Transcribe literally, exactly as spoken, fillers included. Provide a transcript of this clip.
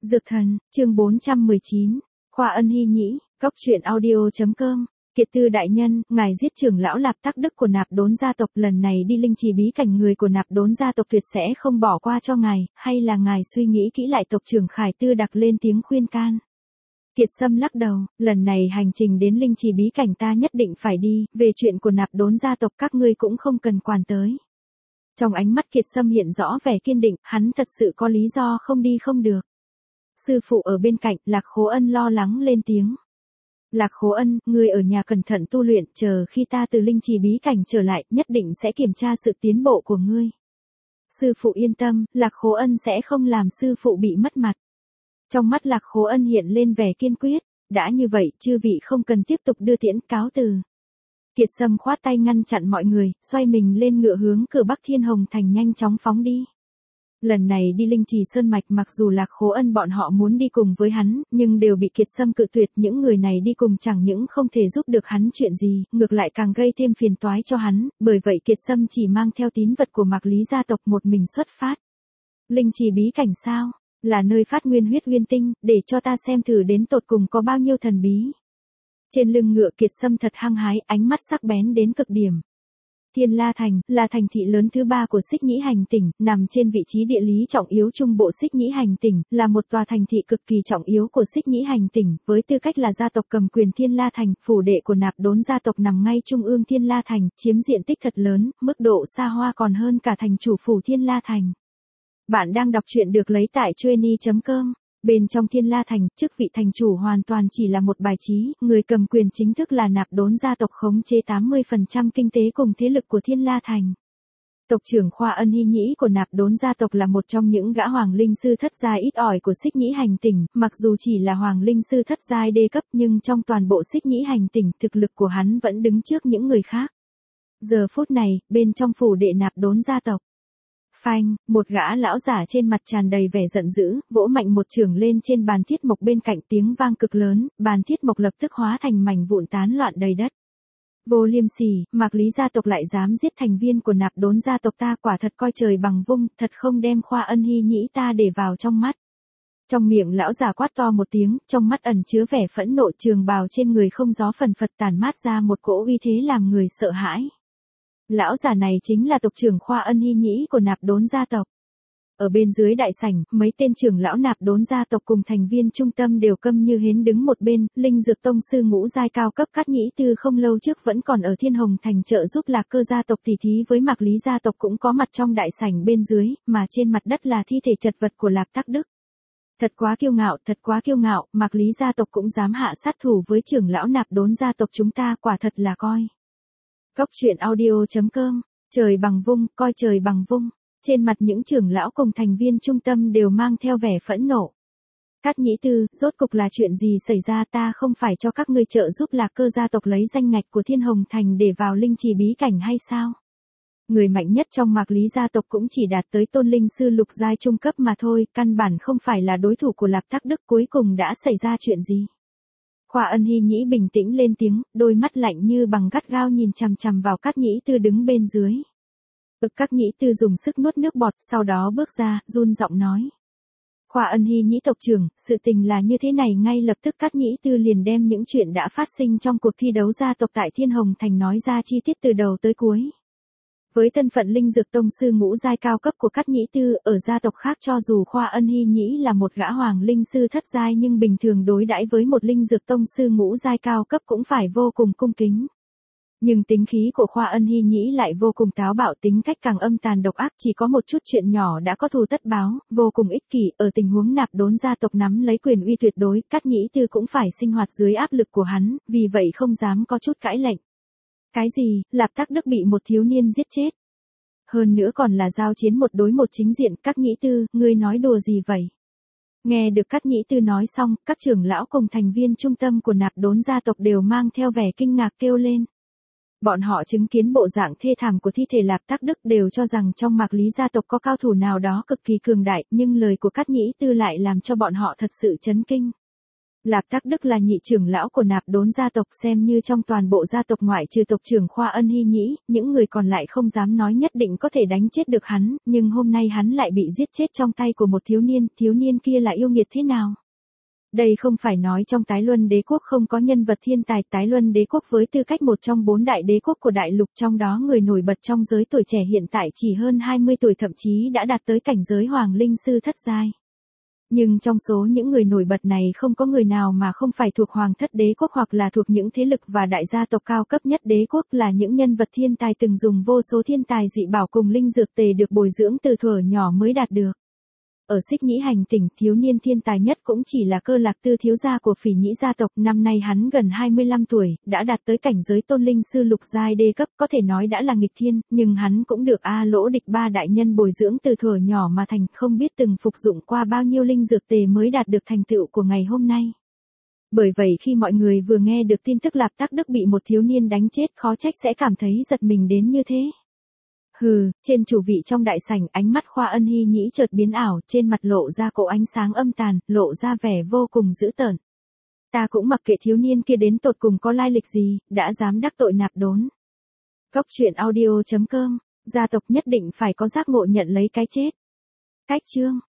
Dược thần, chương bốn trăm mười chín, Khoa Ân Hy Nhĩ, Cốc truyện audio.com. Kiệt Tư đại nhân, ngài giết trưởng lão Lạp Tắc Đức của Nạp Đốn gia tộc, lần này đi linh trì bí cảnh người của Nạp Đốn gia tộc tuyệt sẽ không bỏ qua cho ngài, hay là ngài suy nghĩ kỹ lại? Tộc trưởng Khải Tư đặc lên tiếng khuyên can. Kiệt Sâm lắc đầu, lần này hành trình đến linh trì bí cảnh ta nhất định phải đi, về chuyện của Nạp Đốn gia tộc các ngươi cũng không cần quản tới. Trong ánh mắt Kiệt Sâm hiện rõ vẻ kiên định, hắn thật sự có lý do không đi không được. Sư phụ ở bên cạnh, Lạc Khố Ân lo lắng lên tiếng. Lạc Khố Ân, ngươi ở nhà cẩn thận tu luyện, chờ khi ta từ linh trì bí cảnh trở lại, nhất định sẽ kiểm tra sự tiến bộ của ngươi. Sư phụ yên tâm, Lạc Khố Ân sẽ không làm sư phụ bị mất mặt. Trong mắt Lạc Khố Ân hiện lên vẻ kiên quyết, đã như vậy, chư vị không cần tiếp tục đưa tiễn, cáo từ. Kiệt Sâm khoát tay ngăn chặn mọi người, xoay mình lên ngựa hướng cửa Bắc Thiên Hồng Thành nhanh chóng phóng đi. Lần này đi linh trì sơn mạch, mặc dù Lạc Khố Ân bọn họ muốn đi cùng với hắn, nhưng đều bị Kiệt Sâm cự tuyệt. Những người này đi cùng chẳng những không thể giúp được hắn chuyện gì, ngược lại càng gây thêm phiền toái cho hắn, bởi vậy Kiệt Sâm chỉ mang theo tín vật của Mạc Lý gia tộc một mình xuất phát. Linh trì bí cảnh sao? Là nơi phát nguyên huyết nguyên tinh, để cho ta xem thử đến tột cùng có bao nhiêu thần bí. Trên lưng ngựa Kiệt Sâm thật hăng hái, ánh mắt sắc bén đến cực điểm. Thiên La Thành, là thành thị lớn thứ ba của Xích Nhĩ Hành tỉnh, nằm trên vị trí địa lý trọng yếu trung bộ Xích Nhĩ Hành tỉnh, là một tòa thành thị cực kỳ trọng yếu của Xích Nhĩ Hành tỉnh, với tư cách là gia tộc cầm quyền Thiên La Thành, phủ đệ của Nạp Đốn gia tộc nằm ngay trung ương Thiên La Thành, chiếm diện tích thật lớn, mức độ xa hoa còn hơn cả thành chủ phủ Thiên La Thành. Bạn đang đọc truyện được lấy tại chueny chấm com. Bên trong Thiên La Thành, chức vị thành chủ hoàn toàn chỉ là một bài trí, người cầm quyền chính thức là Nạp Đốn gia tộc khống chế tám mươi phần trăm kinh tế cùng thế lực của Thiên La Thành. Tộc trưởng Khoa Ân Hy Nhĩ của Nạp Đốn gia tộc là một trong những gã hoàng linh sư thất giai ít ỏi của Xích Nhĩ Hành tỉnh, mặc dù chỉ là hoàng linh sư thất giai đê cấp nhưng trong toàn bộ Xích Nhĩ Hành tỉnh, thực lực của hắn vẫn đứng trước những người khác. Giờ phút này, bên trong phủ đệ Nạp Đốn gia tộc, phanh, một gã lão giả trên mặt tràn đầy vẻ giận dữ, vỗ mạnh một chưởng lên trên bàn thiết mộc bên cạnh, tiếng vang cực lớn, bàn thiết mộc lập tức hóa thành mảnh vụn tán loạn đầy đất. Vô liêm sỉ, Mạc Lý gia tộc lại dám giết thành viên của Nạp Đốn gia tộc ta, quả thật coi trời bằng vung, thật không đem Khoa Ân Hy Nhĩ ta để vào trong mắt. Trong miệng lão giả quát to một tiếng, trong mắt ẩn chứa vẻ phẫn nộ, trường bào trên người không gió phần phật tản mát ra một cỗ uy thế làm người sợ hãi. Lão già này chính là tộc trưởng Khoa Ân Hy Nhĩ của Nạp Đốn gia tộc. Ở bên dưới đại sảnh, mấy tên trưởng lão Nạp Đốn gia tộc cùng thành viên trung tâm đều câm như hến đứng một bên, linh dược tông sư ngũ giai cao cấp Cát Nhĩ Tư không lâu trước vẫn còn ở Thiên Hồng Thành trợ giúp Lạc Cơ gia tộc tỉ thí với Mạc Lý gia tộc cũng có mặt trong đại sảnh bên dưới, mà trên mặt đất là thi thể chật vật của Lạc Tắc Đức. Thật quá kiêu ngạo, thật quá kiêu ngạo, Mạc Lý gia tộc cũng dám hạ sát thủ với trưởng lão Nạp Đốn gia tộc chúng ta, quả thật là coi. Cốc truyện audio.com, trời bằng vung, coi trời bằng vung. Trên mặt những trưởng lão cùng thành viên trung tâm đều mang theo vẻ phẫn nộ. Cát Nhĩ Tư, rốt cục là chuyện gì xảy ra? Ta không phải cho các ngươi trợ giúp Lạc Cơ gia tộc lấy danh ngạch của Thiên Hồng Thành để vào linh trì bí cảnh hay sao? Người mạnh nhất trong Mạc Lý gia tộc cũng chỉ đạt tới tôn linh sư lục giai trung cấp mà thôi, căn bản không phải là đối thủ của Lạc Tắc Đức. Cuối cùng đã xảy ra chuyện gì? Khoa Ân Hy Nhĩ bình tĩnh lên tiếng, đôi mắt lạnh như bằng gắt gao nhìn chằm chằm vào Cát Nhĩ Tư đứng bên dưới. Ực Cát Nhĩ Tư dùng sức nuốt nước bọt, sau đó bước ra, run giọng nói. Khoa Ân Hy Nhĩ tộc trưởng, sự tình là như thế này. Ngay lập tức Cát Nhĩ Tư liền đem những chuyện đã phát sinh trong cuộc thi đấu gia tộc tại Thiên Hồng Thành nói ra chi tiết từ đầu tới cuối. Với thân phận linh dược tông sư ngũ giai cao cấp của Cát Nhĩ Tư, ở gia tộc khác cho dù Khoa Ân Hy Nhĩ là một gã hoàng linh sư thất giai nhưng bình thường đối đãi với một linh dược tông sư ngũ giai cao cấp cũng phải vô cùng cung kính. Nhưng tính khí của Khoa Ân Hy Nhĩ lại vô cùng táo bạo, tính cách càng âm tàn độc ác, chỉ có một chút chuyện nhỏ đã có thù tất báo, vô cùng ích kỷ. Ở tình huống Nạp Đốn gia tộc nắm lấy quyền uy tuyệt đối, Cát Nhĩ Tư cũng phải sinh hoạt dưới áp lực của hắn, vì vậy không dám có chút cãi lệnh. Cái gì, Lạp Tắc Đức bị một thiếu niên giết chết? Hơn nữa còn là giao chiến một đối một chính diện. Cát Nhĩ Tư, ngươi nói đùa gì vậy? Nghe được Cát Nhĩ Tư nói xong, các trưởng lão cùng thành viên trung tâm của Nạp Đốn gia tộc đều mang theo vẻ kinh ngạc kêu lên. Bọn họ chứng kiến bộ dạng thê thảm của thi thể Lạp Tắc Đức đều cho rằng trong Mạc Lý gia tộc có cao thủ nào đó cực kỳ cường đại, nhưng lời của Cát Nhĩ Tư lại làm cho bọn họ thật sự chấn kinh. Lạp Tắc Đức là nhị trưởng lão của Nạp Đốn gia tộc, xem như trong toàn bộ gia tộc ngoại trừ tộc trưởng Khoa Ân Hy Nhĩ, những người còn lại không dám nói nhất định có thể đánh chết được hắn, nhưng hôm nay hắn lại bị giết chết trong tay của một thiếu niên, thiếu niên kia là yêu nghiệt thế nào? Đây không phải nói trong Tái Luân Đế quốc không có nhân vật thiên tài, Tái Luân Đế quốc với tư cách một trong bốn đại đế quốc của đại lục, trong đó người nổi bật trong giới tuổi trẻ hiện tại chỉ hơn hai mươi tuổi, thậm chí đã đạt tới cảnh giới Hoàng Linh Sư thất giai. Nhưng trong số những người nổi bật này không có người nào mà không phải thuộc Hoàng thất đế quốc hoặc là thuộc những thế lực và đại gia tộc cao cấp nhất đế quốc, là những nhân vật thiên tài từng dùng vô số thiên tài dị bảo cùng linh dược tề được bồi dưỡng từ thuở nhỏ mới đạt được. Ở Xích Nhĩ hành tỉnh, thiếu niên thiên tài nhất cũng chỉ là Cơ Lạc Tư thiếu gia của Phỉ Nhĩ gia tộc, năm nay hắn gần hai mươi lăm tuổi, đã đạt tới cảnh giới tôn linh sư lục giai đê cấp, có thể nói đã là nghịch thiên, nhưng hắn cũng được A Lỗ Địch ba đại nhân bồi dưỡng từ thuở nhỏ mà thành, không biết từng phục dụng qua bao nhiêu linh dược tề mới đạt được thành tựu của ngày hôm nay. Bởi vậy khi mọi người vừa nghe được tin tức Lạp Tắc Đức bị một thiếu niên đánh chết, khó trách sẽ cảm thấy giật mình đến như thế. Hừ, trên chủ vị trong đại sảnh, ánh mắt Khoa Ân Hy Nhĩ chợt biến ảo, trên mặt lộ ra cỗ ánh sáng âm tàn, lộ ra vẻ vô cùng dữ tợn. Ta cũng mặc kệ thiếu niên kia đến tột cùng có lai lịch gì, đã dám đắc tội Nạp Đốn. Cốc truyện audio chấm com, gia tộc nhất định phải có giác ngộ nhận lấy cái chết. Cách chương